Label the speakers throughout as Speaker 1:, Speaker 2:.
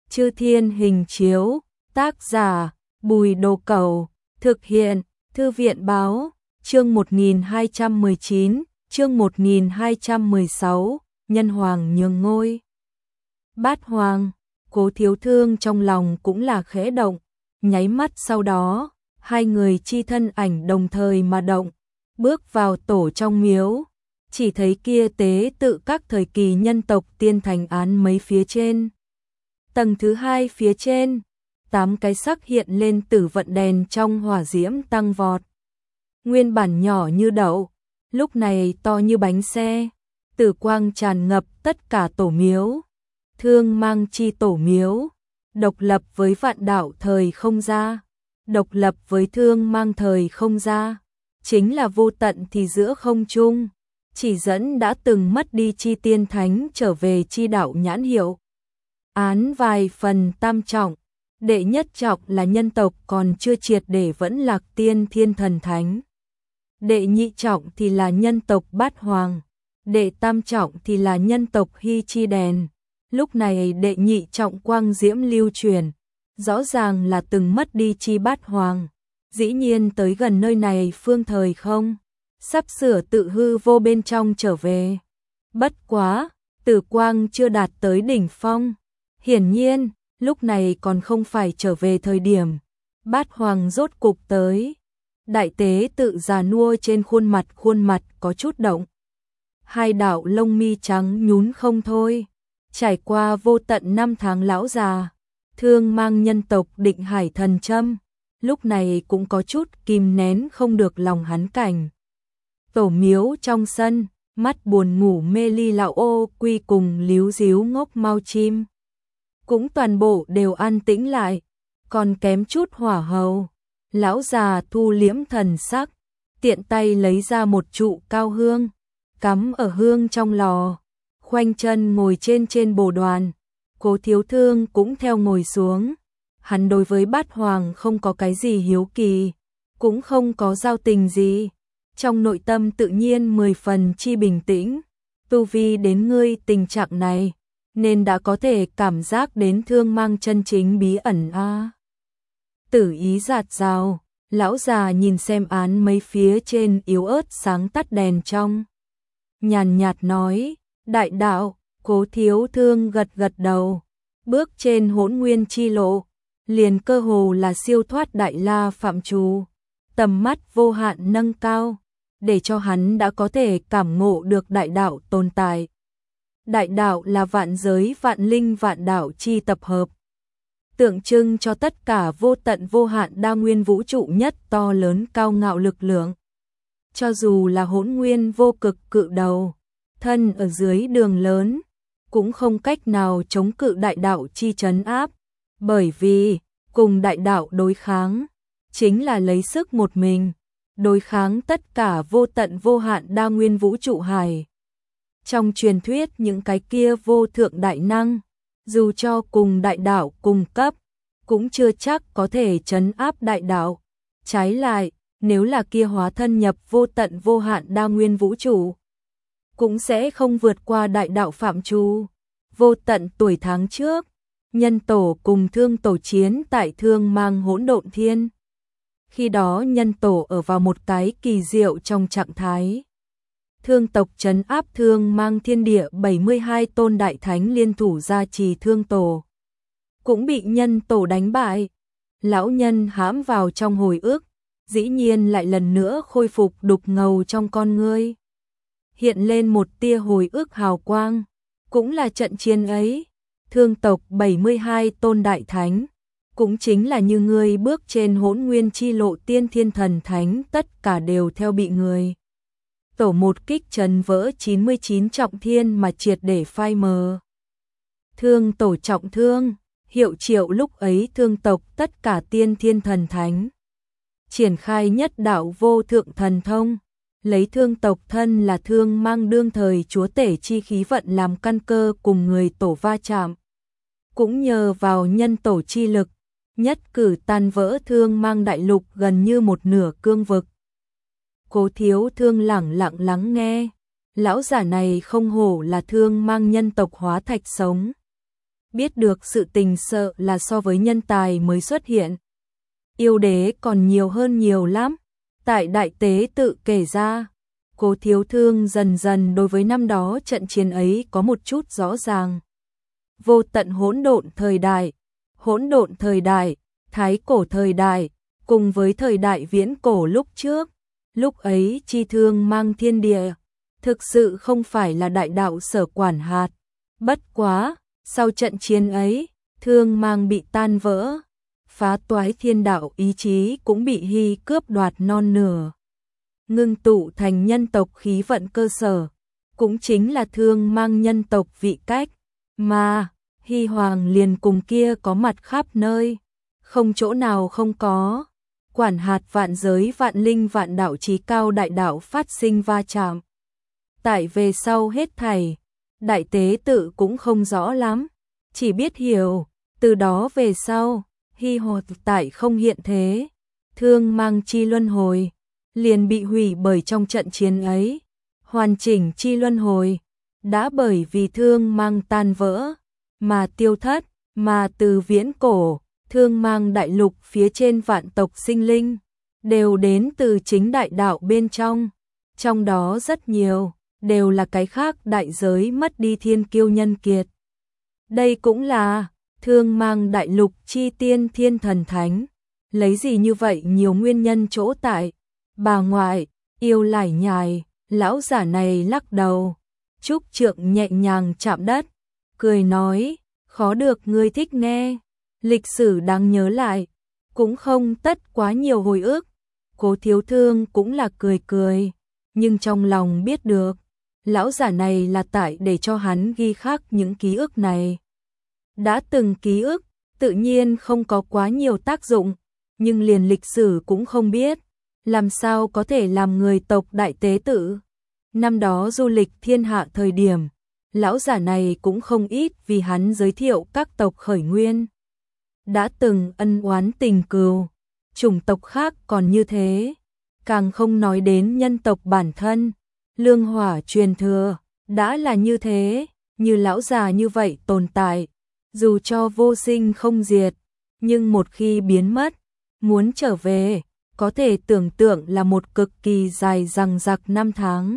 Speaker 1: Chư Thiên Hình Chiếu, tác giả Bùi Đồ Cẩu, thực hiện Thư viện Báo, chương 1219, chương 1216, Nhân Hoàng nhường ngôi. Bát Hoàng, Cố Thiếu Thương trong lòng cũng là khẽ động, nháy mắt sau đó, hai người chi thân ảnh đồng thời mà động, bước vào tổ trong miếu, chỉ thấy kia tế tự các thời kỳ nhân tộc tiên thành án mấy phía trên. Tầng thứ hai phía trên, 8 cái sắc hiện lên tử vận đèn trong hỏa diễm tăng vọt. Nguyên bản nhỏ như đậu, lúc này to như bánh xe, tử quang tràn ngập tất cả tổ miếu. Thương mang chi tổ miếu, độc lập với vạn đạo thời không ra, độc lập với thương mang thời không ra, chính là vô tận thì giữa không trung, chỉ dẫn đã từng mất đi chi tiên thánh trở về chi đạo nhãn hiệu. Án vài phần tam trọng, đệ nhất trọng là nhân tộc còn chưa triệt để vẫn lạc tiên thiên thần thánh. Đệ nhị trọng thì là nhân tộc bát hoàng, đệ tam trọng thì là nhân tộc hy chi đèn. Lúc này đệ nhị trọng quang diễm lưu truyền, rõ ràng là từng mất đi chi bát hoàng, dĩ nhiên tới gần nơi này phương thời không, sắp sửa tự hư vô bên trong trở về. Bất quá, tử quang chưa đạt tới đỉnh phong, hiển nhiên, lúc này còn không phải trở về thời điểm. Bát hoàng rốt cục tới, đại tế tự già nua trên khuôn mặt có chút động. Hai đạo lông mi trắng nhún không thôi. Trải qua vô tận năm tháng lão già, thương mang nhân tộc định hải thần châm, lúc này cũng có chút kìm nén không được lòng hắn cảnh. Tổ miếu trong sân, mắt buồn ngủ mê ly lão ô quy cùng líu díu ngốc mau chim. Cũng toàn bộ đều an tĩnh lại, còn kém chút hỏa hầu. Lão già thu liễm thần sắc, tiện tay lấy ra một trụ cao hương, cắm ở hương trong lò. Khoanh chân ngồi trên bồ đoàn, Cố Thiếu Thương cũng theo ngồi xuống. Hắn đối với bát hoàng không có cái gì hiếu kỳ, cũng không có giao tình gì. Trong nội tâm tự nhiên 10 phần chi bình tĩnh, tu vi đến ngươi tình trạng này, nên đã có thể cảm giác đến thương mang chân chính bí ẩn a. Tử ý giạt rào, lão già nhìn xem án mấy phía trên yếu ớt sáng tắt đèn trong. Nhàn nhạt nói, đại đạo. Cố Thiếu Thương gật gật đầu, bước trên hỗn nguyên chi lộ, liền cơ hồ là siêu thoát đại la phạm trù, tầm mắt vô hạn nâng cao, để cho hắn đã có thể cảm ngộ được đại đạo tồn tại. Đại đạo là vạn giới vạn linh vạn đạo chi tập hợp, tượng trưng cho tất cả vô tận vô hạn đa nguyên vũ trụ nhất to lớn cao ngạo lực lượng. Cho dù là hỗn nguyên vô cực cự đầu, thân ở dưới đường lớn, cũng không cách nào chống cự đại đạo chi trấn áp, bởi vì cùng đại đạo đối kháng, chính là lấy sức một mình, đối kháng tất cả vô tận vô hạn đa nguyên vũ trụ hải. Trong truyền thuyết những cái kia vô thượng đại năng, dù cho cùng đại đạo cùng cấp, cũng chưa chắc có thể trấn áp đại đạo. Trái lại, nếu là kia hóa thân nhập vô tận vô hạn đa nguyên vũ trụ, cũng sẽ không vượt qua đại đạo phạm trù. Vô tận tuổi tháng trước, nhân tổ cùng thương tổ chiến tại thương mang hỗn độn thiên. Khi đó nhân tổ ở vào một cái kỳ diệu trong trạng thái. Thương tộc trấn áp thương mang thiên địa 72 tôn đại thánh liên thủ gia trì thương tổ, cũng bị nhân tổ đánh bại. Lão nhân hãm vào trong hồi ức, dĩ nhiên lại lần nữa khôi phục đục ngầu trong con ngươi. Hiện lên một tia hồi ức hào quang, cũng là trận chiến ấy, thương tộc 72 tôn đại thánh, cũng chính là như ngươi bước trên hỗn nguyên chi lộ tiên thiên thần thánh, tất cả đều theo bị người tổ một kích trấn vỡ 99 trọng thiên mà triệt để phai mờ. Thương tổ trọng thương, hiệu triệu lúc ấy thương tộc tất cả tiên thiên thần thánh, triển khai nhất đạo vô thượng thần thông. Lấy thương tộc thân là thương mang đương thời chúa tể chi khí vận làm căn cơ cùng người tổ va chạm. Cũng nhờ vào nhân tổ chi lực, nhất cử tan vỡ thương mang đại lục gần như một nửa cương vực. Cố Thiếu Thương lẳng lặng lắng nghe, lão giả này không hổ là thương mang nhân tộc hóa thạch sống. biết được sự tình sợ là so với nhân tài mới xuất hiện. Yêu đế còn nhiều hơn nhiều lắm. Tại đại tế tự kể ra, Cố Thiếu Thương dần dần đối với năm đó trận chiến ấy có một chút rõ ràng. Vô tận hỗn độn thời đại, thái cổ thời đại, cùng với thời đại viễn cổ lúc trước, lúc ấy chi thương mang thiên địa, thực sự không phải là đại đạo sở quản hạt. Bất quá, sau trận chiến ấy, thương mang bị tan vỡ, phá toái thiên đạo ý chí cũng bị Hy cướp đoạt non nửa. Ngưng tụ thành nhân tộc khí vận cơ sở, cũng chính là thương mang nhân tộc vị cách, mà Hy Hoàng liền cùng kia có mặt khắp nơi, không chỗ nào không có. Quản hạt vạn giới vạn linh vạn đạo chí cao đại đạo phát sinh va chạm. Tại về sau hết thảy, đại tế tự cũng không rõ lắm, chỉ biết hiểu, từ đó về sau, Hy Hồ tại không hiện thế, thương mang chi luân hồi, liền bị hủy bởi trong trận chiến ấy, hoàn chỉnh chi luân hồi, đã bởi vì thương mang tan vỡ, mà tiêu thất, mà từ viễn cổ, thương mang đại lục phía trên vạn tộc sinh linh, đều đến từ chính đại đạo bên trong đó rất nhiều, đều là cái khác đại giới mất đi thiên kiêu nhân kiệt. Đây cũng là thương mang đại lục chi tiên thiên thần thánh, lấy gì như vậy nhiều nguyên nhân chỗ tại. Bà ngoại, yêu lải nhải, lão giả này lắc đầu, Trúc Trượng nhẹ nhàng chạm đất, cười nói, khó được ngươi thích nghe, lịch sử đáng nhớ lại, cũng không tất quá nhiều hồi ức. Cố Thiếu Thương cũng là cười cười, nhưng trong lòng biết được, lão giả này là tại để cho hắn ghi khắc những ký ức này. Đã từng ký ức, tự nhiên không có quá nhiều tác dụng, nhưng liền lịch sử cũng không biết, làm sao có thể làm người tộc đại tế tự. Năm đó du lịch thiên hạ thời điểm, lão giả này cũng không ít vì hắn giới thiệu các tộc khởi nguyên. Đã từng ân oán tình cừu, chủng tộc khác còn như thế, càng không nói đến nhân tộc bản thân, lương hỏa truyền thừa, đã là như thế, như lão già như vậy tồn tại, dù cho vô sinh không diệt, nhưng một khi biến mất, muốn trở về, có thể tưởng tượng là một cực kỳ dài dằng dặc năm tháng.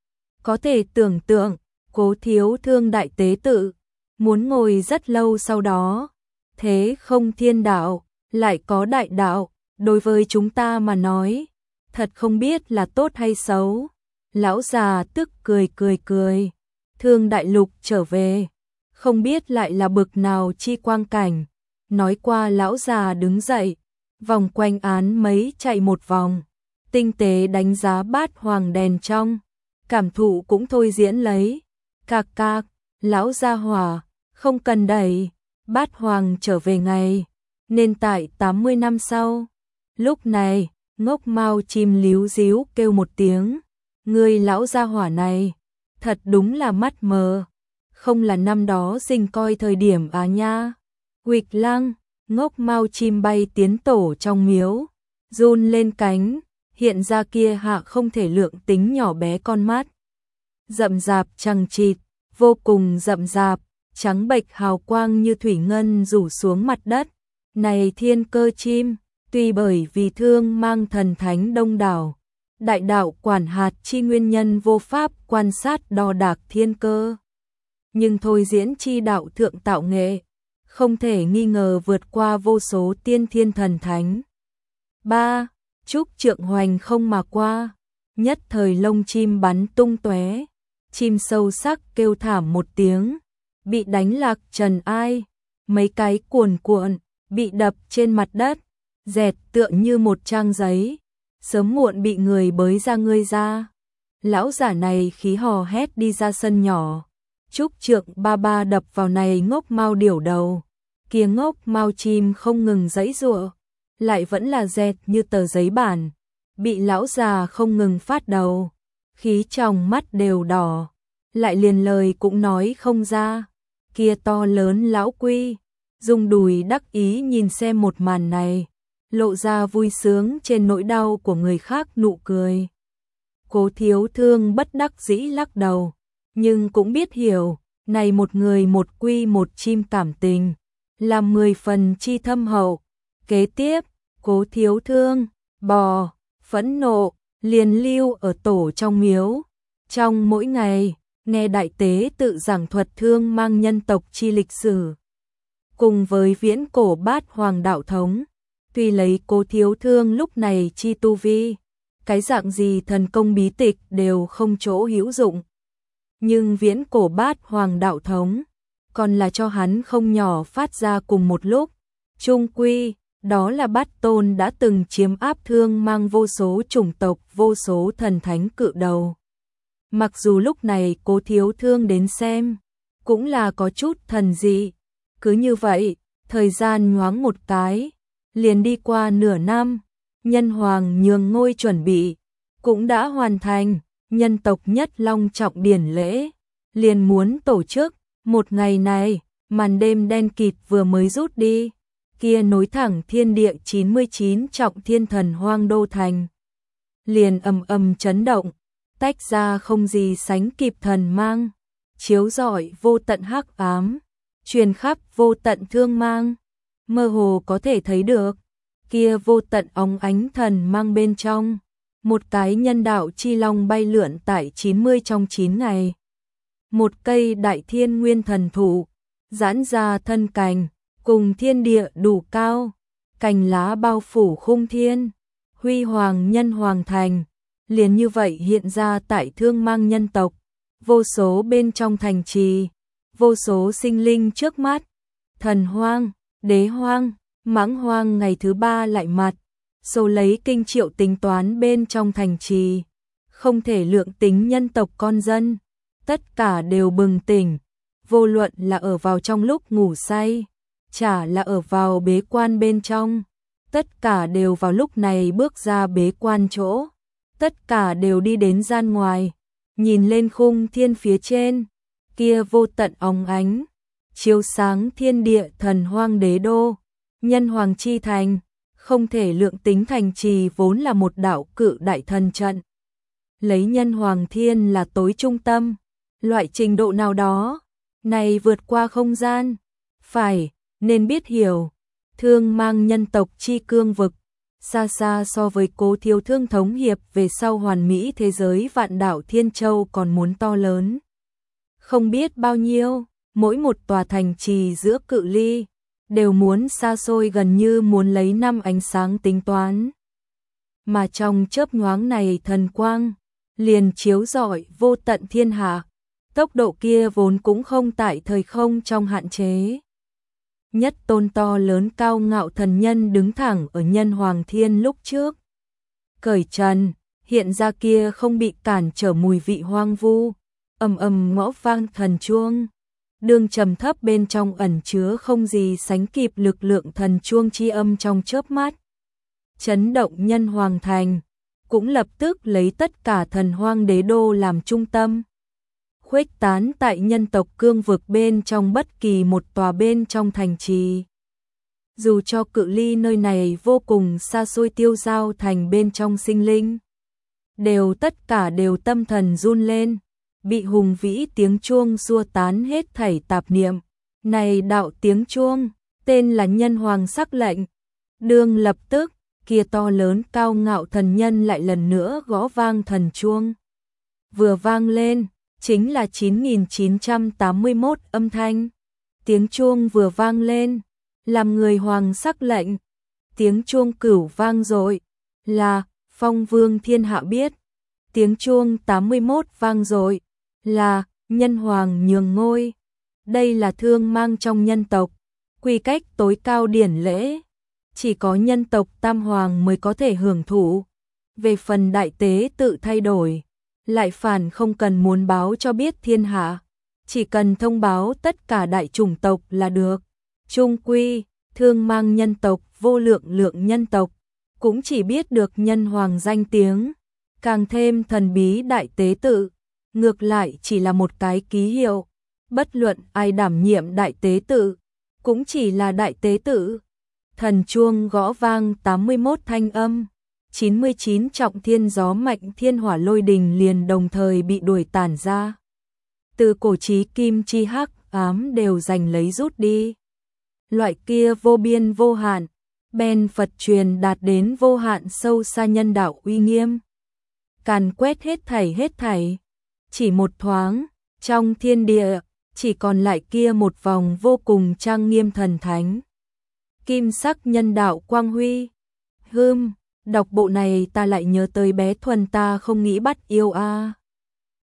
Speaker 1: Có thể tưởng tượng, Cố Thiếu Thương đại tế tự, muốn ngồi rất lâu sau đó, thế không thiên đạo, lại có đại đạo, đối với chúng ta mà nói, thật không biết là tốt hay xấu. Lão già tức cười, Thương đại lục trở về, không biết lại là bực nào chi quang cảnh. Nói qua lão già đứng dậy, vòng quanh án mấy chạy một vòng, tinh tế đánh giá bát hoàng đèn trong, cảm thụ cũng thôi diễn lấy. Cạc cạc, lão gia hỏa, không cần đẩy, bát hoàng trở về ngày, nên tại 80 năm sau. Lúc này, Ngốc Mao chim líu díu kêu một tiếng, người lão gia hỏa này, thật đúng là mắt mờ, không là năm đó sinh coi thời điểm à nha. Huỵch Lăng, Ngốc Mao chim bay tiến tổ trong miếu, run lên cánh, hiện ra kia hạ không thể lượng tính nhỏ bé con mắt. Rậm rạp chằng chịt, vô cùng rậm rạp, trắng bệch hào quang như thủy ngân rủ xuống mặt đất. Này thiên cơ chim, tuy bởi vì thương mang thần thánh đông đảo, đại đạo quản hạt chi nguyên nhân vô pháp quan sát đo đạc thiên cơ, nhưng thôi diễn chi đạo thượng tạo nghệ, không thể nghi ngờ vượt qua vô số tiên thiên thần thánh. 3. Trúc Trượng hoành không mà qua, nhất thời lông chim bắn tung tóe, chim sâu sắc kêu thảm một tiếng, bị đánh lạc trần ai, mấy cái cuồn cuộn, bị đập trên mặt đất, dẹt tựa như một trang giấy, sớm muộn bị người bới ra ngươi ra. Lão giả này khí hò hét đi ra sân nhỏ, Trúc Trượng ba ba đập vào này Ngốc Mao điểu đầu, kia Ngốc Mao chim không ngừng giãy giụa, lại vẫn là dẹt như tờ giấy bản, bị lão già không ngừng phát đầu, khí trong mắt đều đỏ, lại liền lời cũng nói không ra. Kia to lớn lão quy, dùng đùi đắc ý nhìn xem một màn này, lộ ra vui sướng trên nỗi đau của người khác nụ cười. Cố Thiếu Thương bất đắc dĩ lắc đầu, nhưng cũng biết hiểu, này một người một quy một chim cảm tình, làm 10 phần chi thâm hậu. Kế tiếp, Cố Thiếu Thương, bò, phẫn nộ, liền lưu ở tổ trong miếu. Trong mỗi ngày, nghe đại tế tự giảng thuật thương mang nhân tộc chi lịch sử. Cùng với viễn cổ bát hoàng đạo thống, tuy lấy Cố Thiếu Thương lúc này chi tu vi, cái dạng gì thần công bí tịch đều không chỗ hữu dụng. Nhưng viễn cổ bát hoàng đạo thống, còn là cho hắn không nhỏ phát ra cùng một lúc. Trung quy, đó là Bát Tôn đã từng chiếm áp thương mang vô số chủng tộc, vô số thần thánh cự đầu. Mặc dù lúc này Cố Thiếu Thương đến xem, cũng là có chút thần dị. Cứ như vậy, thời gian nhoáng một cái, liền đi qua nửa năm, nhân hoàng nhường ngôi chuẩn bị, cũng đã hoàn thành, nhân tộc nhất long trọng điển lễ, liền muốn tổ chức. Một ngày này, màn đêm đen kịt vừa mới rút đi, kia nối thẳng thiên địa 99 trọng thiên thần hoang đô thành. Liền ầm ầm chấn động, tách ra không gì sánh kịp thần mang, chiếu rọi vô tận hắc ám, truyền khắp vô tận thương mang, mơ hồ có thể thấy được, kia vô tận óng ánh thần mang bên trong, một cái nhân đạo chi long bay lượn tại 90 trong 9 ngày. Một cây đại thiên nguyên thần thụ, giãn ra thân cành, cùng thiên địa đủ cao, cành lá bao phủ khung thiên, huy hoàng nhân hoàng thành, liền như vậy hiện ra tại thương mang nhân tộc, vô số bên trong thành trì, vô số sinh linh trước mắt, thần hoang, đế hoang, mãng hoang ngày thứ 3 lại mặt, số lấy kinh triệu tính toán bên trong thành trì, không thể lượng tính nhân tộc con dân, tất cả đều bừng tỉnh, vô luận là ở vào trong lúc ngủ say, chả là ở vào bế quan bên trong, tất cả đều vào lúc này bước ra bế quan chỗ, tất cả đều đi đến gian ngoài, nhìn lên khung thiên phía trên, kia vô tận óng ánh, chiếu sáng thiên địa thần hoang đế đô, nhân hoàng chi thành, không thể lượng tính thành trì vốn là một đạo cự đại thần trận. Lấy nhân hoàng thiên là tối trung tâm, loại trình độ nào đó, này vượt qua không gian, phải, nên biết hiểu, thương mang nhân tộc chi cương vực, xa xa so với Cố Thiếu Thương thống hiệp về sau hoàn mỹ thế giới vạn đảo Thiên Châu còn muốn to lớn. Không biết bao nhiêu, mỗi một tòa thành trì giữa cự ly, đều muốn xa xôi gần như muốn lấy năm ánh sáng tính toán. Mà trong chớp nhoáng này thần quang, liền chiếu rọi vô tận thiên hạ, tốc độ kia vốn cũng không tại thời không trong hạn chế. Nhất tôn to lớn cao ngạo thần nhân đứng thẳng ở nhân hoàng thiên lúc trước. Cởi trần, hiện ra kia không bị cản trở mùi vị hoang vu, ầm ầm ngõ vang thần chuông. Đường trầm thấp bên trong ẩn chứa không gì sánh kịp lực lượng thần chuông chi âm trong chớp mắt. Chấn động nhân hoàng thành, cũng lập tức lấy tất cả thần hoang đế đô làm trung tâm. Khuếch tán tại nhân tộc cương vực bên trong bất kỳ một tòa bên trong thành trì. Dù cho cự ly nơi này vô cùng xa xôi tiêu giao thành bên trong sinh linh, đều tất cả đều tâm thần run lên, bị hùng vĩ tiếng chuông xua tán hết thảy tạp niệm. Này đạo tiếng chuông, tên là nhân hoàng sắc lệnh. Đương lập tức, kia to lớn cao ngạo thần nhân lại lần nữa gõ vang thần chuông. Vừa vang lên, chính là 9981 âm thanh. Tiếng chuông vừa vang lên, làm người hoàng sắc lệnh. Tiếng chuông cửu vang dội, là phong vương thiên hạ biết. Tiếng chuông 81 vang dội, là nhân hoàng nhường ngôi. Đây là thương mang trong nhân tộc, quy cách tối cao điển lễ, chỉ có nhân tộc tam hoàng mới có thể hưởng thụ. Về phần đại tế tự thay đổi, lại phản không cần muốn báo cho biết thiên hạ, chỉ cần thông báo tất cả đại chủng tộc là được. Trung quy, thương mang nhân tộc, vô lượng lượng nhân tộc, cũng chỉ biết được nhân hoàng danh tiếng, càng thêm thần bí đại tế tự, ngược lại chỉ là một cái ký hiệu, bất luận ai đảm nhiệm đại tế tự, cũng chỉ là đại tế tự. Thần chuông gõ vang 81 thanh âm, 99 trọng thiên gió mạnh thiên hỏa lôi đình liền đồng thời bị đuổi tản ra. từ cổ chí kim chi hắc ám đều giành lấy rút đi. Loại kia vô biên vô hạn, bèn Phật truyền đạt đến vô hạn sâu xa nhân đạo uy nghiêm. Càn quét hết thảy, chỉ một thoáng, trong thiên địa, chỉ còn lại kia một vòng vô cùng trang nghiêm thần thánh. Kim sắc nhân đạo quang huy. Đọc bộ này ta lại nhớ tới bé Thuần ta không nghĩ bắt yêu a.